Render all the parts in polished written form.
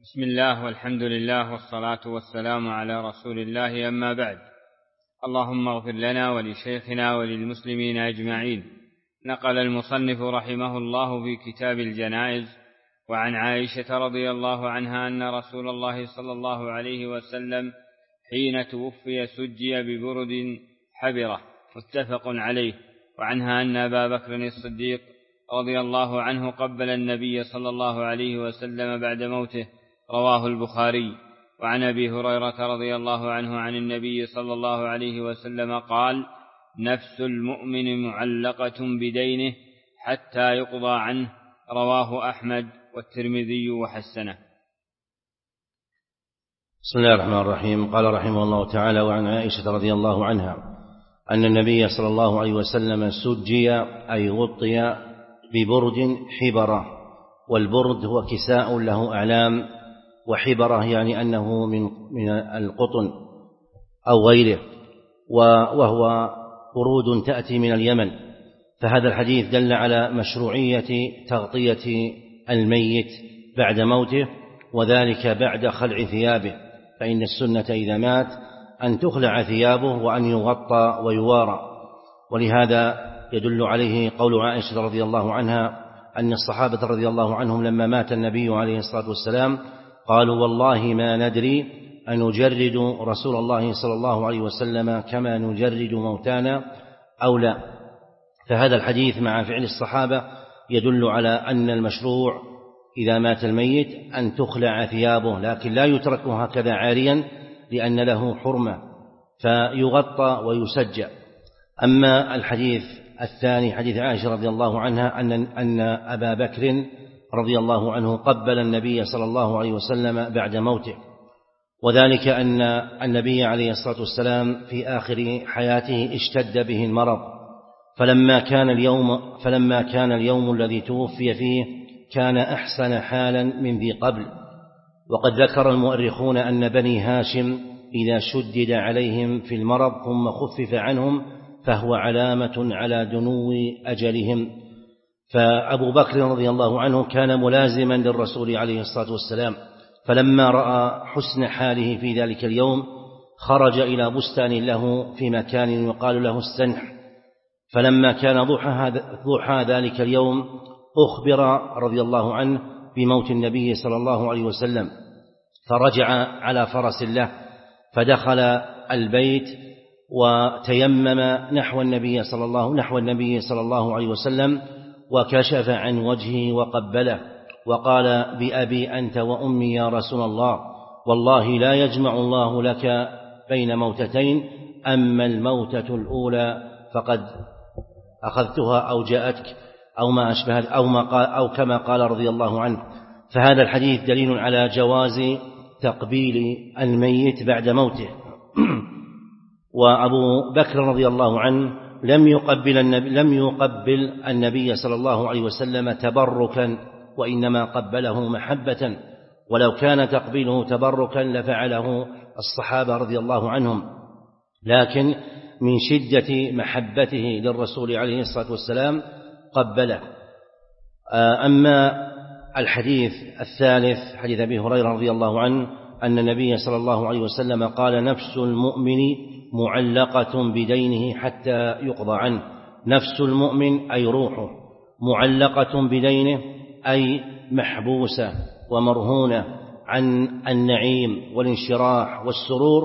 بسم الله والحمد لله والصلاة والسلام على رسول الله، أما بعد. اللهم اغفر لنا ولشيخنا وللمسلمين أجمعين. نقل المصنف رحمه الله في كتاب الجنائز وعن عائشة رضي الله عنها أن رسول الله صلى الله عليه وسلم حين توفي سجي ببرد حبرة، متفق عليه. وعنها أن أبا بكر الصديق رضي الله عنه قبل النبي صلى الله عليه وسلم بعد موته، رواه البخاري. وعن أبي هريرة رضي الله عنه عن النبي صلى الله عليه وسلم قال: نفس المؤمن معلقة بدينه حتى يقضى عنه، رواه أحمد والترمذي وحسنه. بسم الله الرحمن الرحيم. قال رحمه الله تعالى: وعن عائشة رضي الله عنها أن النبي صلى الله عليه وسلم سجي أي غطي ببرد حبرة، والبرد هو كساء له أعلام، وحبرة يعني أنه من القطن أو غيره، وهو برود تأتي من اليمن. فهذا الحديث دل على مشروعية تغطية الميت بعد موته، وذلك بعد خلع ثيابه، فإن السنة إذا مات أن تخلع ثيابه وأن يغطى ويوارى. ولهذا يدل عليه قول عائشة رضي الله عنها أن الصحابة رضي الله عنهم لما مات النبي عليه الصلاة والسلام قالوا: والله ما ندري أنجرد رسول الله صلى الله عليه وسلم كما نجرد موتانا أو لا. فهذا الحديث مع فعل الصحابة يدل على أن المشروع إذا مات الميت أن تخلع ثيابه، لكن لا يترك هكذا عاريا لأن له حرمة، فيغطى ويسجى. أما الحديث الثاني حديث عائشة رضي الله عنها أن أبا بكر رضي الله عنه قبل النبي صلى الله عليه وسلم بعد موته، وذلك أن النبي عليه الصلاة والسلام في آخر حياته اشتد به المرض، فلما كان اليوم الذي توفي فيه كان أحسن حالا من ذي قبل. وقد ذكر المؤرخون أن بني هاشم إذا شدد عليهم في المرض ثم خفف عنهم فهو علامة على دنو أجلهم. فأبو بكر رضي الله عنه كان ملازما للرسول عليه الصلاة والسلام، فلما رأى حسن حاله في ذلك اليوم خرج إلى بستان له في مكان يقال له السنح. فلما كان ضحى ذلك اليوم أخبر رضي الله عنه بموت النبي صلى الله عليه وسلم، فرجع على فرس له فدخل البيت وتيمم نحو النبي صلى الله عليه وسلم، وكشف عن وجهه وقبله وقال: بأبي أنت وأمي يا رسول الله، والله لا يجمع الله لك بين موتتين، أما الموتة الأولى فقد أخذتها أو جاءتك أو ما أشبه أو كما قال رضي الله عنه. فهذا الحديث دليل على جواز تقبيل الميت بعد موته. وأبو بكر رضي الله عنه لم يقبل النبي صلى الله عليه وسلم تبركا، وإنما قبله محبة، ولو كان تقبيله تبركا لفعله الصحابة رضي الله عنهم، لكن من شدة محبته للرسول عليه الصلاة والسلام قبله. أما الحديث الثالث حديث أبي هريرة رضي الله عنه أن النبي صلى الله عليه وسلم قال: نفس المؤمن معلقة بدينه حتى يقضى عنه. نفس المؤمن أي روحه، معلقة بدينه أي محبوسة ومرهونة عن النعيم والانشراح والسرور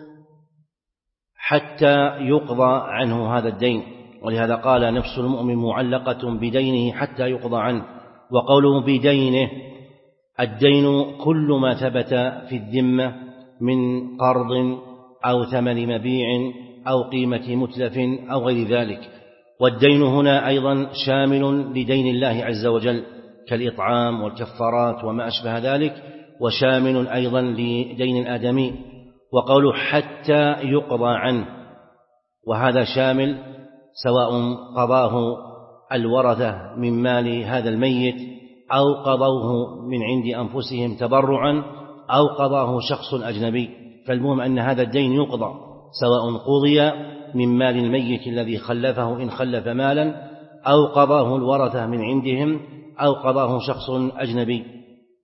حتى يقضى عنه هذا الدين. ولهذا قال: نفس المؤمن معلقة بدينه حتى يقضى عنه. وقوله بدينه، الدين كل ما ثبت في الذمة من قرض أو ثمن مبيع أو قيمة متلف أو غير ذلك. والدين هنا أيضا شامل لدين الله عز وجل كالإطعام والكفارات وما أشبه ذلك، وشامل أيضا لدين الآدمي. وقوله حتى يقضى عنه، وهذا شامل سواء قضاه الورثة من مال هذا الميت أو قضوه من عند أنفسهم تبرعا أو قضاه شخص أجنبي، فالمهم أن هذا الدين يقضى سواء قضي من مال الميت الذي خلفه إن خلف مالا أو قضاه الورثة من عندهم أو قضاه شخص أجنبي.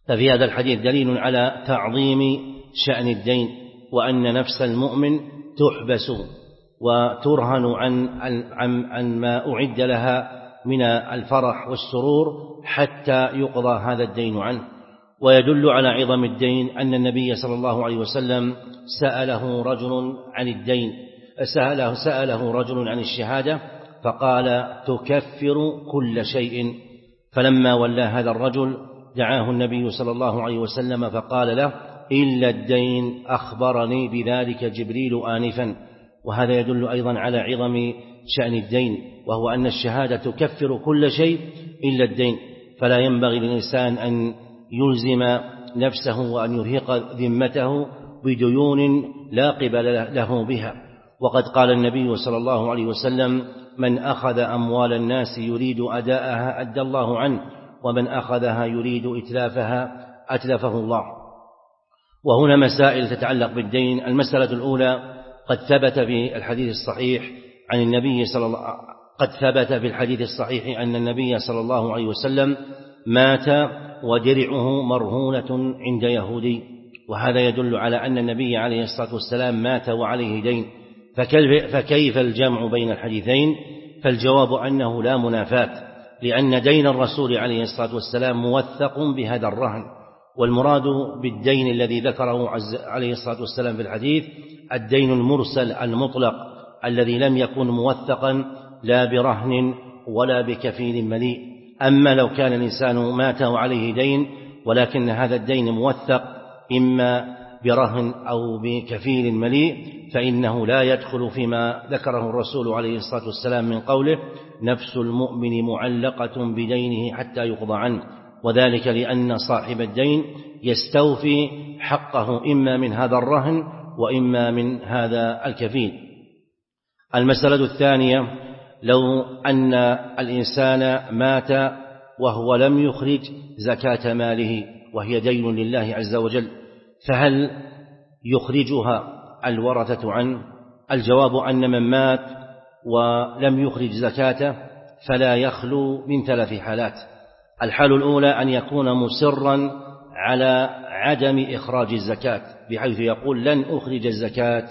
ففي هذا الحديث دليل على تعظيم شأن الدين، وأن نفس المؤمن تحبس وترهن عن ما أعد لها من الفرح والسرور حتى يقضى هذا الدين عنه. ويدل على عظم الدين أن النبي صلى الله عليه وسلم سأله رجل عن الدين، سأله رجل عن الشهادة فقال تكفر كل شيء، فلما ولى هذا الرجل دعاه النبي صلى الله عليه وسلم فقال له إلا الدين أخبرني بذلك جبريل آنفا. وهذا يدل أيضا على عظم شأن الدين، وهو أن الشهادة تكفر كل شيء إلا الدين، فلا ينبغي للإنسان أن يلزم نفسه وأن يرهق ذمته بديون لا قبل له بها. وقد قال النبي صلى الله عليه وسلم من أخذ أموال الناس يريد أداءها أدى الله عنه، ومن أخذها يريد إتلافها أتلفه الله. وهنا مسائل تتعلق بالدين. المسألة الأولى قد ثبت في الحديث الصحيح أن النبي صلى الله عليه وسلم مات ودرعه مرهونة عند يهودي، وهذا يدل على أن النبي عليه الصلاة والسلام مات وعليه دين، فكيف الجمع بين الحديثين؟ فالجواب أنه لا منافاة، لأن دين الرسول عليه الصلاة والسلام موثق بهذا الرهن، والمراد بالدين الذي ذكره عليه الصلاة والسلام في الحديث الدين المرسل المطلق الذي لم يكن موثقا لا برهن ولا بكفيل مليء. أما لو كان الإنسان مات وعليه دين ولكن هذا الدين موثق إما برهن أو بكفيل مليء فإنه لا يدخل فيما ذكره الرسول عليه الصلاة والسلام من قوله نفس المؤمن معلقة بدينه حتى يقضى عنه، وذلك لأن صاحب الدين يستوفي حقه إما من هذا الرهن وإما من هذا الكفيل. المسألة الثانية لو أن الإنسان مات وهو لم يخرج زكاة ماله وهي دين لله عز وجل، فهل يخرجها الورثة عنه؟ الجواب أن من مات ولم يخرج زكاته فلا يخلو من 3 حالات. الحال الأولى أن يكون مصرا على عدم إخراج الزكاة بحيث يقول لن أخرج الزكاة،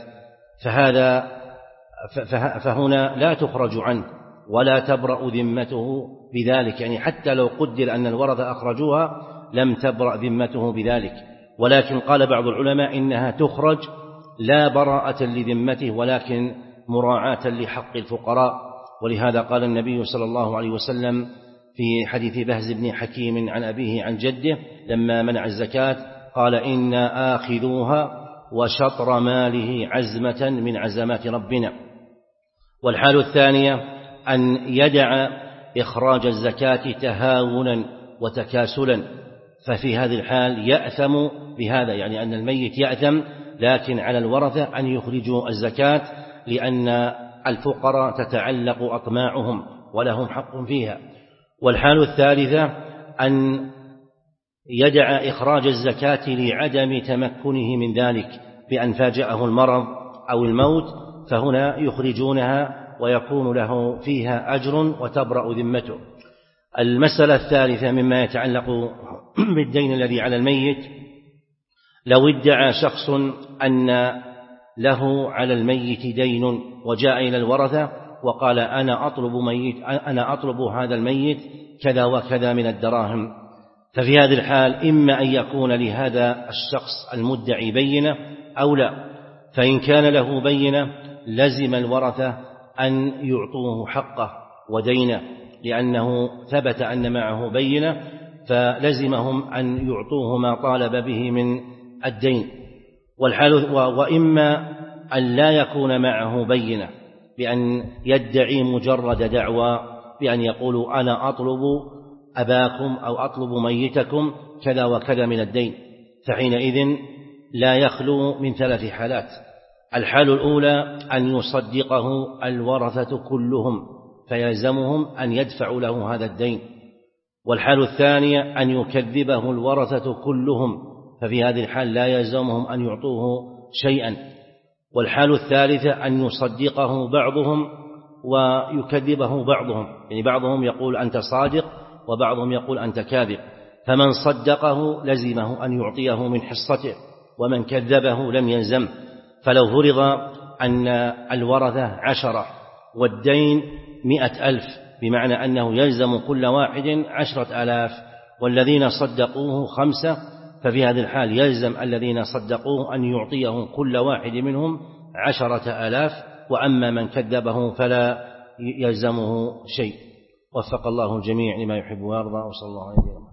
فهنا لا تخرج عنه ولا تبرأ ذمته بذلك، يعني حتى لو قدر أن الورثة أخرجوها لم تبرأ ذمته بذلك. ولكن قال بعض العلماء إنها تخرج لا براءة لذمته ولكن مراعاة لحق الفقراء، ولهذا قال النبي صلى الله عليه وسلم في حديث بهز بن حكيم عن أبيه عن جده لما منع الزكاة قال إنا آخذوها وشطر ماله عزمة من عزمات ربنا. والحال الثانية أن يدع إخراج الزكاة تهاونا وتكاسلا، ففي هذه الحال يأثم بهذا، يعني أن الميت يأثم، لكن على الورثة أن يخرجوا الزكاة لأن الفقراء تتعلق أطماعهم ولهم حق فيها. والحال الثالثة أن يدع إخراج الزكاة لعدم تمكنه من ذلك بأن فاجأه المرض أو الموت، فهنا يخرجونها ويكون له فيها أجر وتبرأ ذمته. المسألة الثالثة مما يتعلق بالدين الذي على الميت، لو ادعى شخص أن له على الميت دين وجاء إلى الورثة وقال أنا أطلب هذا الميت كذا وكذا من الدراهم، ففي هذه الحال إما أن يكون لهذا الشخص المدعي بينة أو لا، فإن كان له بينة لزم الورثة أن يعطوه حقه ودينه لأنه ثبت أن معه بينة، فلزمهم أن يعطوه ما طالب به من الدين. وإما أن لا يكون معه بينة بأن يدعي مجرد دعوى بأن يقول أنا أطلب أباكم أو أطلب ميتكم كذا وكذا من الدين، فحينئذ لا يخلو من 3 حالات. الحال الأولى أن يصدقه الورثة كلهم فيلزمهم أن يدفعوا له هذا الدين، والحال الثانية أن يكذبه الورثة كلهم، ففي هذه الحال لا يلزمهم أن يعطوه شيئا. والحال الثالثة أن يصدقه بعضهم ويكذبه بعضهم، يعني بعضهم يقول أنت صادق وبعضهم يقول أنت كاذب، فمن صدقه لزمه أن يعطيه من حصته، ومن كذبه لم يلزم. فلو فرض أن الورثة 10 والدين 100,000، بمعنى أنه يلزم كل واحد 10,000، والذين صدقوه 5، ففي هذه الحال يلزم الذين صدقوه أن يعطيهم كل واحد منهم 10,000، وأما من كذبه فلا يلزمه شيء. وفق الله الجميع لما يحب ويرضى، وصلى الله عليه وسلم.